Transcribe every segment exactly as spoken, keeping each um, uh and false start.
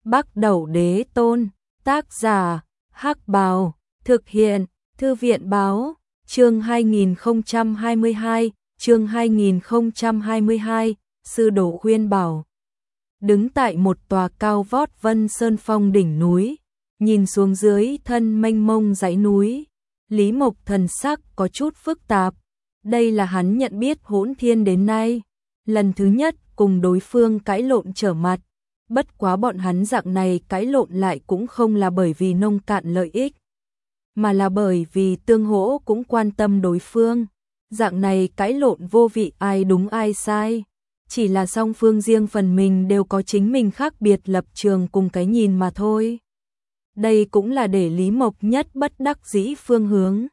Bắc Đẩu Đế Tôn, tác giả, Hắc Bào, thực hiện, Thư viện báo, chương hai nghìn không trăm hai mươi hai, chương hai nghìn không trăm hai mươi hai, Sư Đồ khuyên bảo. Đứng tại một tòa cao vót Vân Sơn Phong đỉnh núi, nhìn xuống dưới thân mênh mông dãy núi, Lý Mộc thần sắc có chút phức tạp. Đây là hắn nhận biết Hỗn Thiên đến nay lần thứ nhất cùng đối phương cãi lộn trở mặt. Bất quá bọn hắn dạng này cãi lộn lại cũng không là bởi vì nông cạn lợi ích, mà là bởi vì tương hỗ cũng quan tâm đối phương. Dạng này cãi lộn vô vị ai đúng ai sai, chỉ là song phương riêng phần mình đều có chính mình khác biệt lập trường cùng cái nhìn mà thôi. Đây cũng là để Lý Mộc nhất bất đắc dĩ phương hướng.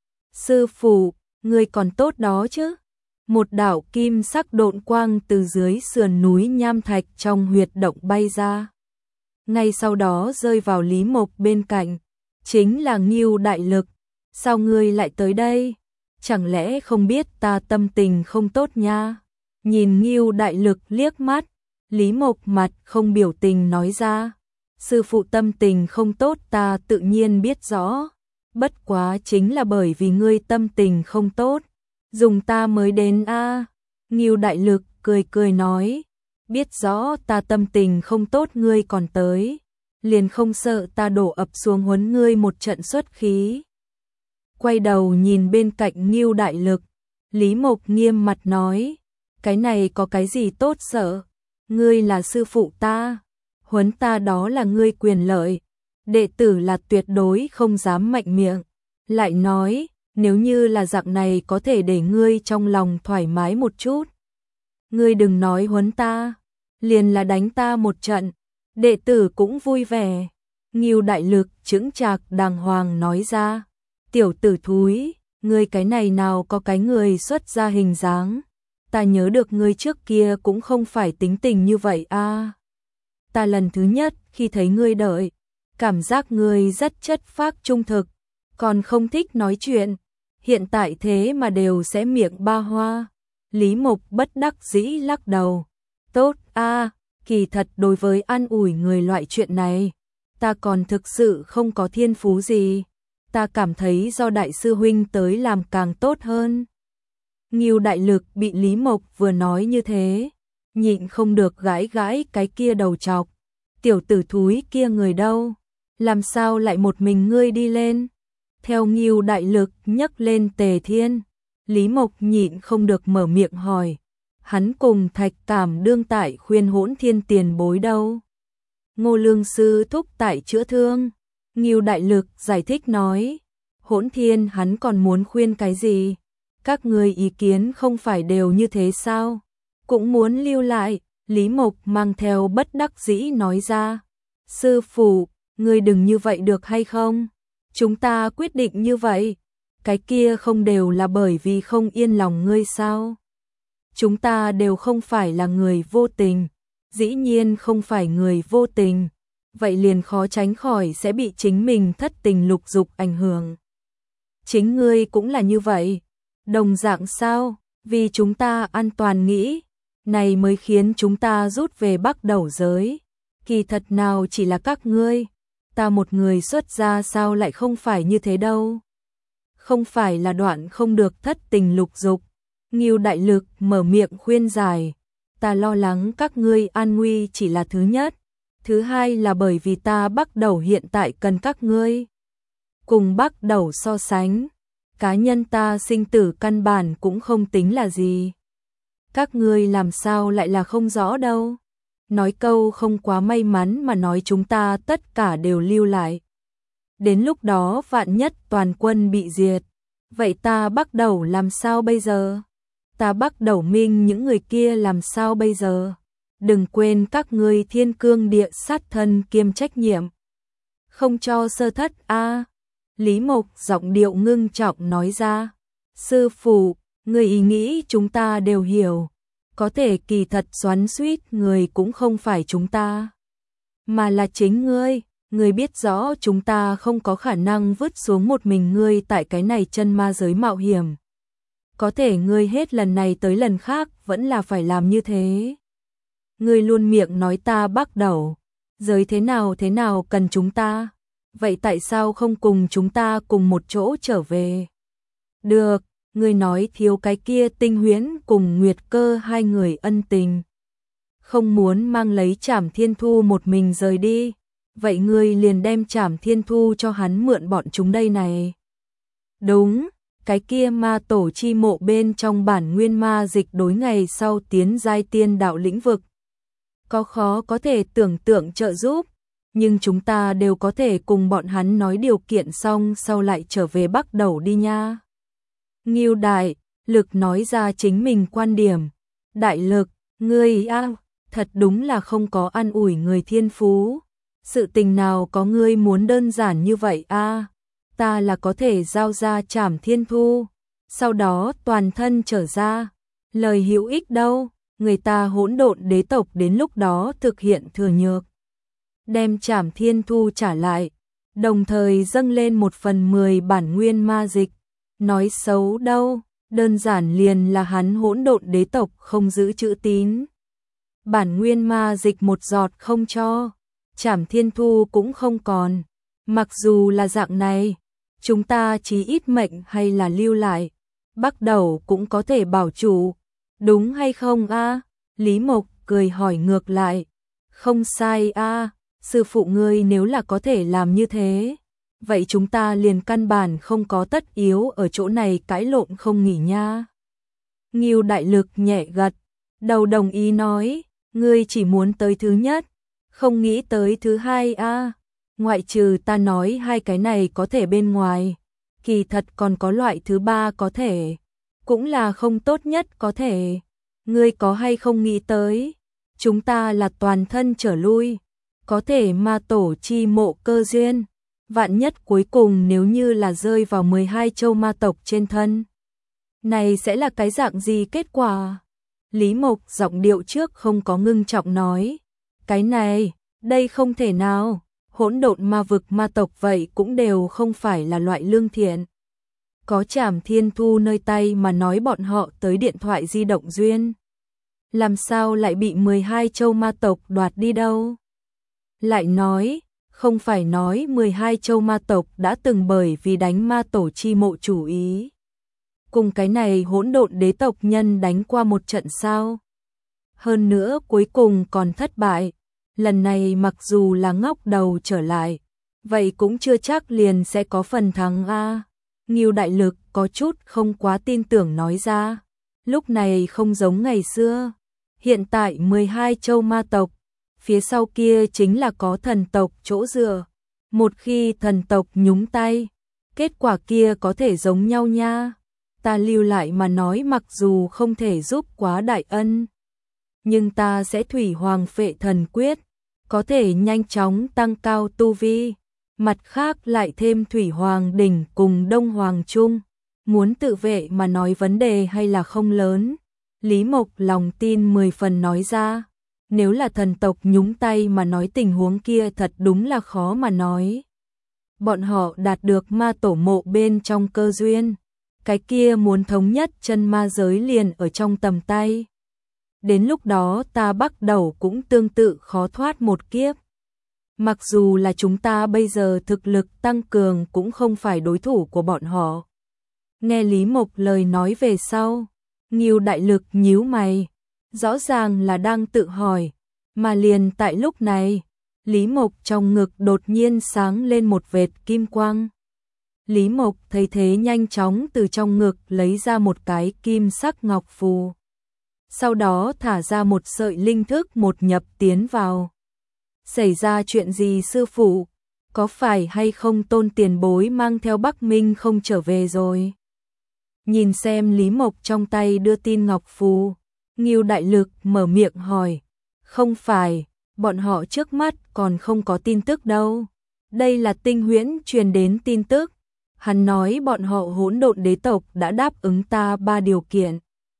Sư phụ, người còn tốt đó chứ? Một đạo kim sắc độn quang từ dưới sườn núi nham thạch trong huyệt động bay ra. Ngay sau đó rơi vào Lý Mộc bên cạnh, chính là Ngưu Đại Lực. Sao ngươi lại tới đây? Chẳng lẽ không biết ta tâm tình không tốt nha? Nhìn Ngưu Đại Lực liếc mắt, Lý Mộc mặt không biểu tình nói ra. Sư phụ tâm tình không tốt ta tự nhiên biết rõ. Bất quá chính là bởi vì ngươi tâm tình không tốt, dùng ta mới đến a. À. Ngưu Đại Lực cười cười nói, biết rõ ta tâm tình không tốt ngươi còn tới, liền không sợ ta đổ ập xuống huấn ngươi một trận xuất khí. Quay đầu nhìn bên cạnh Ngưu Đại Lực, Lý Mộc nghiêm mặt nói, cái này có cái gì tốt sợ, ngươi là sư phụ ta, huấn ta đó là ngươi quyền lợi, đệ tử là tuyệt đối không dám mạnh miệng. Lại nói, nếu như là dạng này có thể để ngươi trong lòng thoải mái một chút. Ngươi đừng nói huấn ta, liền là đánh ta một trận, đệ tử cũng vui vẻ. Ngưu Đại Lực chững chạc đàng hoàng nói ra, tiểu tử thúi, ngươi cái này nào có cái người xuất ra hình dáng. Ta nhớ được ngươi trước kia cũng không phải tính tình như vậy a. À. Ta lần thứ nhất khi thấy ngươi đợi, cảm giác ngươi rất chất phác trung thực, còn không thích nói chuyện. Hiện tại thế mà đều sẽ miệng ba hoa. Lý Mộc bất đắc dĩ lắc đầu. Tốt a, à, kỳ thật đối với an ủi người loại chuyện này, ta còn thực sự không có thiên phú gì. Ta cảm thấy do đại sư huynh tới làm càng tốt hơn. Ngưu Đại Lực bị Lý Mộc vừa nói như thế, nhịn không được gãi gãi cái kia đầu chọc. Tiểu tử thúi kia người đâu? Làm sao lại một mình ngươi đi lên? Theo Ngưu Đại Lực nhấc lên Tề Thiên, Lý Mộc nhịn không được mở miệng hỏi. Hắn cùng Thạch Cảm đương tại khuyên Hỗn Thiên tiền bối đâu? Ngô Lương sư thúc tại chữa thương. Ngưu Đại Lực giải thích nói. Hỗn Thiên hắn còn muốn khuyên cái gì? Các người ý kiến không phải đều như thế sao? Cũng muốn lưu lại. Lý Mộc mang theo bất đắc dĩ nói ra. Sư phụ, ngươi đừng như vậy được hay không? Chúng ta quyết định như vậy, cái kia không đều là bởi vì không yên lòng ngươi sao? Chúng ta đều không phải là người vô tình, dĩ nhiên không phải người vô tình, vậy liền khó tránh khỏi sẽ bị chính mình thất tình lục dục ảnh hưởng. Chính ngươi cũng là như vậy, đồng dạng sao? Vì chúng ta an toàn nghĩ, này mới khiến chúng ta rút về Bắc Đẩu giới. Kỳ thật nào chỉ là các ngươi. Ta một người xuất gia sao lại không phải như thế đâu. Không phải là đoạn không được thất tình lục dục. Ngưu Đại Lực mở miệng khuyên giải. Ta lo lắng các ngươi an nguy chỉ là thứ nhất. Thứ hai là bởi vì ta Bắc Đẩu hiện tại cần các ngươi. Cùng Bắc Đẩu so sánh, cá nhân ta sinh tử căn bản cũng không tính là gì. Các ngươi làm sao lại là không rõ đâu. Nói câu không quá may mắn mà nói chúng ta tất cả đều lưu lại. Đến lúc đó vạn nhất toàn quân bị diệt, vậy ta Bắc Đẩu làm sao bây giờ? Ta Bắc Đẩu minh những người kia làm sao bây giờ? Đừng quên các ngươi thiên cương địa sát thân kiêm trách nhiệm. Không cho sơ thất a. À. Lý Mộc giọng điệu ngưng trọng nói ra. Sư phụ, người ý nghĩ chúng ta đều hiểu. Có thể kỳ thật xoắn xuýt người cũng không phải chúng ta, mà là chính ngươi. Ngươi biết rõ chúng ta không có khả năng vứt xuống một mình ngươi tại cái này chân ma giới mạo hiểm. Có thể ngươi hết lần này tới lần khác vẫn là phải làm như thế. Ngươi luôn miệng nói ta Bắc Đẩu, Giới thế nào thế nào cần chúng ta, vậy tại sao không cùng chúng ta cùng một chỗ trở về? Được, ngươi nói thiếu cái kia Tinh Huyễn cùng Nguyệt Cơ hai người ân tình. Không muốn mang lấy Trảm Thiên Thu một mình rời đi, vậy ngươi liền đem Trảm Thiên Thu cho hắn mượn bọn chúng đây này. Đúng, cái kia ma tổ chi mộ bên trong bản nguyên ma dịch đối ngày sau tiến giai tiên đạo lĩnh vực. Có khó có thể tưởng tượng trợ giúp, nhưng chúng ta đều có thể cùng bọn hắn nói điều kiện xong sau lại trở về bắt đầu đi nha. Ngưu Đại Lực nói ra chính mình quan điểm. Đại Lực, ngươi a, thật đúng là không có an ủi người thiên phú. Sự tình nào có ngươi muốn đơn giản như vậy a? Ta là có thể giao ra Trảm Thiên Thu, sau đó toàn thân trở ra. Lời hữu ích đâu, người ta hỗn độn đế tộc đến lúc đó thực hiện thừa nhược. Đem Trảm Thiên Thu trả lại, đồng thời dâng lên một phần mười bản nguyên ma dịch. Nói xấu đâu, đơn giản liền là hắn hỗn độn đế tộc không giữ chữ tín. Bản nguyên ma dịch một giọt không cho, Trảm Thiên Thu cũng không còn. Mặc dù là dạng này, chúng ta chí ít mệnh hay là lưu lại, bắt đầu cũng có thể bảo chủ, đúng hay không a? Lý Mộc cười hỏi ngược lại. Không sai a, sư phụ ngươi nếu là có thể làm như thế, vậy chúng ta liền căn bản không có tất yếu ở chỗ này cãi lộn không nghỉ nha. Ngưu Đại Lực nhẹ gật đầu đồng ý nói, ngươi chỉ muốn tới thứ nhất, không nghĩ tới thứ hai a. Ngoại trừ ta nói hai cái này có thể bên ngoài, kỳ thật còn có loại thứ ba có thể, cũng là không tốt nhất có thể. Ngươi có hay không nghĩ tới, chúng ta là toàn thân trở lui, có thể ma tổ chi mộ cơ duyên, vạn nhất cuối cùng nếu như là rơi vào mười hai châu ma tộc trên thân, này sẽ là cái dạng gì kết quả? Lý Mộc giọng điệu trước không có ngưng trọng nói, cái này, đây không thể nào, hỗn độn ma vực ma tộc vậy cũng đều không phải là loại lương thiện. Có Trảm Thiên Thu nơi tay mà nói bọn họ tới điện thoại di động duyên, làm sao lại bị mười hai châu ma tộc đoạt đi đâu? Lại nói, không phải nói mười hai châu ma tộc đã từng bởi vì đánh ma tổ chi mộ chủ ý, cùng cái này hỗn độn đế tộc nhân đánh qua một trận sao? Hơn nữa cuối cùng còn thất bại, lần này mặc dù là ngóc đầu trở lại, vậy cũng chưa chắc liền sẽ có phần thắng a. Ngưu Đại Lực có chút không quá tin tưởng nói ra, lúc này không giống ngày xưa, hiện tại mười hai châu ma tộc, phía sau kia chính là có thần tộc chỗ dựa, một khi thần tộc nhúng tay, kết quả kia có thể giống nhau nha. Ta lưu lại mà nói mặc dù không thể giúp quá đại ân, nhưng ta sẽ thủy hoàng phệ thần quyết, có thể nhanh chóng tăng cao tu vi, mặt khác lại thêm thủy hoàng đỉnh cùng đông hoàng trung, muốn tự vệ mà nói vấn đề hay là không lớn. Lý Mộc lòng tin mười phần nói ra, nếu là thần tộc nhúng tay mà nói tình huống kia thật đúng là khó mà nói. Bọn họ đạt được ma tổ mộ bên trong cơ duyên, cái kia muốn thống nhất chân ma giới liền ở trong tầm tay. Đến lúc đó ta bắt đầu cũng tương tự khó thoát một kiếp. Mặc dù là chúng ta bây giờ thực lực tăng cường cũng không phải đối thủ của bọn họ. Nghe Lý Mộc lời nói về sau, Ngưu Đại Lực nhíu mày, rõ ràng là đang tự hỏi, mà liền tại lúc này, Lý Mộc trong ngực đột nhiên sáng lên một vệt kim quang. Lý Mộc thấy thế nhanh chóng từ trong ngực lấy ra một cái kim sắc ngọc phù. Sau đó thả ra một sợi linh thức một nhập tiến vào. Xảy ra chuyện gì sư phụ? Có phải hay không Tôn tiền bối mang theo Bắc Minh không trở về rồi? Nhìn xem Lý Mộc trong tay đưa tin ngọc phù, Ngưu Đại Lực mở miệng hỏi. Không phải, bọn họ trước mắt còn không có tin tức đâu. Đây là Tinh Huyễn truyền đến tin tức. Hắn nói bọn họ hỗn độn đế tộc đã đáp ứng ta ba điều kiện.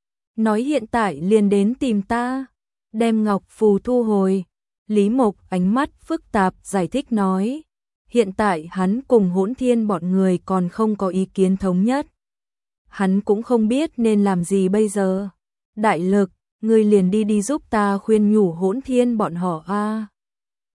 Nói hiện tại liền đến tìm ta, đem ngọc phù thu hồi. Lý Mộc ánh mắt phức tạp giải thích nói, hiện tại hắn cùng Hỗn Thiên bọn người còn không có ý kiến thống nhất. Hắn cũng không biết nên làm gì bây giờ. Đại Lực, ngươi liền đi đi giúp ta khuyên nhủ Hỗn Thiên bọn họ a.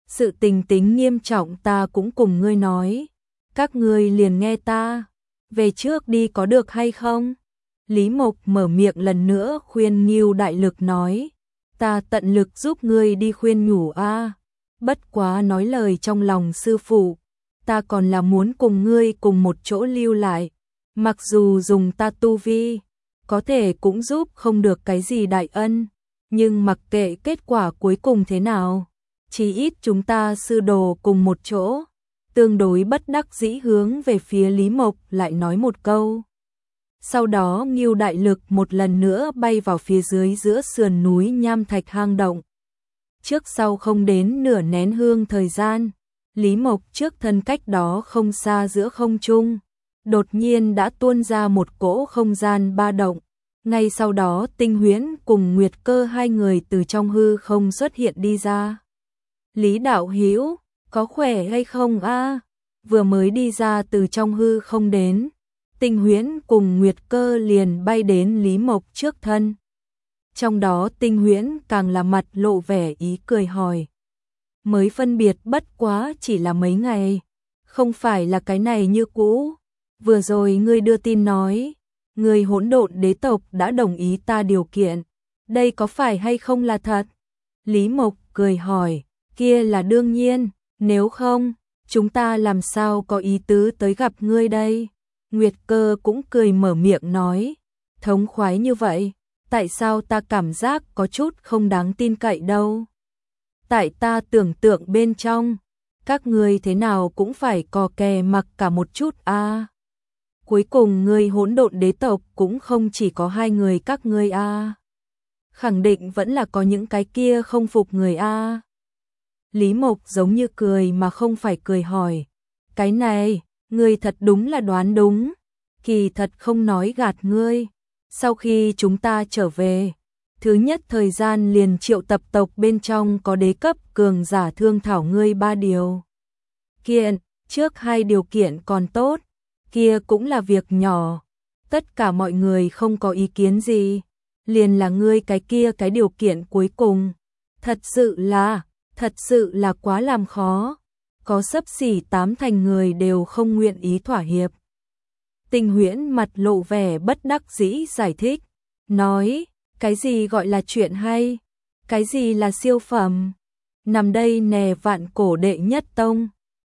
sự tình tính nghiêm trọng ta cũng cùng ngươi nói, các ngươi liền nghe ta, về trước đi có được hay không? Lý Mộc mở miệng lần nữa khuyên Ngưu Đại Lực nói, ta tận lực giúp ngươi đi khuyên nhủ a, bất quá nói lời trong lòng sư phụ, ta còn là muốn cùng ngươi cùng một chỗ lưu lại, mặc dù dùng ta tu vi, có thể cũng giúp không được cái gì đại ân, nhưng mặc kệ kết quả cuối cùng thế nào, chỉ ít chúng ta sư đồ cùng một chỗ. Tương đối bất đắc dĩ hướng về phía Lý Mộc lại nói một câu. Sau đó Ngưu Đại Lực một lần nữa bay vào phía dưới giữa sườn núi nham thạch hang động. Trước sau không đến nửa nén hương thời gian, Lý Mộc trước thân cách đó không xa giữa không trung, đột nhiên đã tuôn ra một cỗ không gian ba động. Ngay sau đó Tinh Huyễn cùng Nguyệt Cơ hai người từ trong hư không xuất hiện đi ra. Lý đạo hữu, có khỏe hay không a? Vừa mới đi ra từ trong hư không đến, Tinh Huyễn cùng Nguyệt Cơ liền bay đến Lý Mộc trước thân. Trong đó Tinh Huyễn càng là mặt lộ vẻ ý cười hỏi. Mới phân biệt bất quá chỉ là mấy ngày, không phải là cái này như cũ. Vừa rồi ngươi đưa tin nói, người hỗn độn đế tộc đã đồng ý ta điều kiện, đây có phải hay không là thật? Lý Mộc cười hỏi, kia là đương nhiên, nếu không, chúng ta làm sao có ý tứ tới gặp ngươi đây? Nguyệt Cơ cũng cười mở miệng nói, thống khoái như vậy, tại sao ta cảm giác có chút không đáng tin cậy đâu? Tại ta tưởng tượng bên trong, các ngươi thế nào cũng phải cò kè mặc cả một chút a. À. Cuối cùng ngươi hỗn độn đế tộc cũng không chỉ có hai người các ngươi a. À. Khẳng định vẫn là có những cái kia không phục người a. À. Lý Mộc giống như cười mà không phải cười hỏi, cái này, ngươi thật đúng là đoán đúng, kỳ thật không nói gạt ngươi. Sau khi chúng ta trở về, thứ nhất thời gian liền triệu tập tộc bên trong có đế cấp cường giả thương thảo ngươi ba điều kiện, trước hai điều kiện còn tốt, kia cũng là việc nhỏ, tất cả mọi người không có ý kiến gì, liền là ngươi cái kia cái điều kiện cuối cùng, thật sự là, thật sự là quá làm khó, có xấp xỉ tám thành người đều không nguyện ý thỏa hiệp. Tinh Huyễn mặt lộ vẻ bất đắc dĩ giải thích, nói, cái gì gọi là chuyện hay, cái gì là siêu phẩm, nằm đây nè vạn cổ đệ nhất tông,